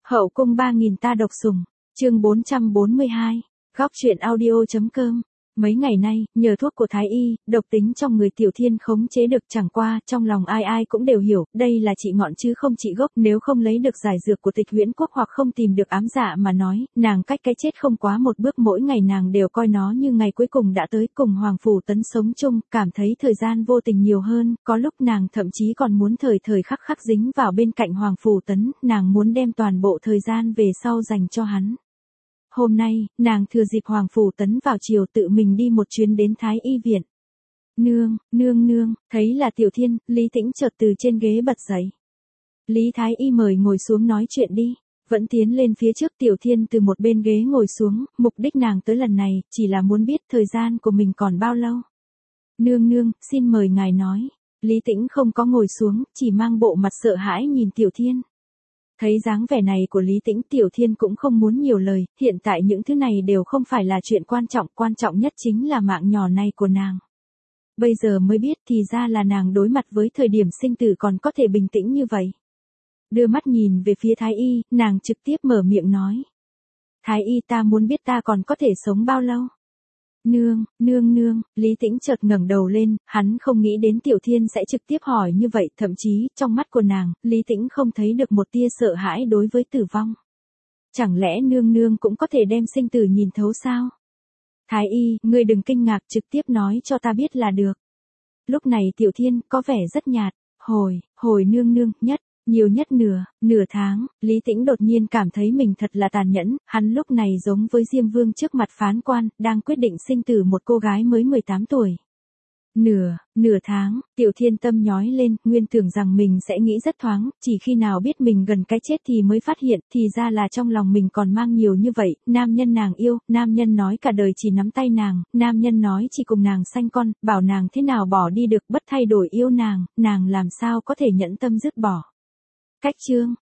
Hậu cung 3000 ta độc sủng, chương 442, góc truyện audio.com. Mấy ngày nay, nhờ thuốc của Thái Y, độc tính trong người Tiểu Thiên khống chế được, chẳng qua, trong lòng ai ai cũng đều hiểu, đây là trị ngọn chứ không trị gốc, nếu không lấy được giải dược của Tịch Huyễn Quốc hoặc không tìm được ám dạ mà nói, nàng cách cái chết không quá một bước, mỗi ngày nàng đều coi nó như ngày cuối cùng đã tới, cùng Hoàng Phủ Tấn sống chung, cảm thấy thời gian vô tình nhiều hơn, có lúc nàng thậm chí còn muốn thời thời khắc khắc dính vào bên cạnh Hoàng Phủ Tấn, nàng muốn đem toàn bộ thời gian về sau dành cho hắn. Hôm nay, nàng thừa dịp Hoàng Phủ Tấn vào chiều tự mình đi một chuyến đến Thái Y viện. Nương, thấy là Tiểu Thiên, Lý Tĩnh chợt từ trên ghế bật dậy. Lý Thái Y mời ngồi xuống nói chuyện đi. Vẫn tiến lên phía trước, Tiểu Thiên từ một bên ghế ngồi xuống, mục đích nàng tới lần này, chỉ là muốn biết thời gian của mình còn bao lâu. Nương, xin mời ngài nói. Lý Tĩnh không có ngồi xuống, chỉ mang bộ mặt sợ hãi nhìn Tiểu Thiên. Thấy dáng vẻ này của Lý Tĩnh, Tiểu Thiên cũng không muốn nhiều lời, hiện tại những thứ này đều không phải là chuyện quan trọng nhất chính là mạng nhỏ này của nàng. Bây giờ mới biết thì ra là nàng đối mặt với thời điểm sinh tử còn có thể bình tĩnh như vậy. Đưa mắt nhìn về phía Thái Y, nàng trực tiếp mở miệng nói. Thái Y, ta muốn biết ta còn có thể sống bao lâu? Nương, Lý Tĩnh chợt ngẩng đầu lên, hắn không nghĩ đến Tiểu Thiên sẽ trực tiếp hỏi như vậy, thậm chí, trong mắt của nàng, Lý Tĩnh không thấy được một tia sợ hãi đối với tử vong. Chẳng lẽ nương cũng có thể đem sinh tử nhìn thấu sao? Thái Y, ngươi đừng kinh ngạc, trực tiếp nói cho ta biết là được. Lúc này Tiểu Thiên có vẻ rất nhạt, hồi nương, nhiều nhất nửa tháng, Lý Tĩnh đột nhiên cảm thấy mình thật là tàn nhẫn, hắn lúc này giống với Diêm Vương trước mặt phán quan, đang quyết định sinh tử một cô gái mới 18 tuổi. Nửa tháng, Tiểu Thiên tâm nhói lên, nguyên tưởng rằng mình sẽ nghĩ rất thoáng, chỉ khi nào biết mình gần cái chết thì mới phát hiện, thì ra là trong lòng mình còn mang nhiều như vậy, nam nhân nàng yêu, nam nhân nói cả đời chỉ nắm tay nàng, nam nhân nói chỉ cùng nàng sanh con, bảo nàng thế nào bỏ đi được, bất thay đổi yêu nàng làm sao có thể nhẫn tâm dứt bỏ. Cách chương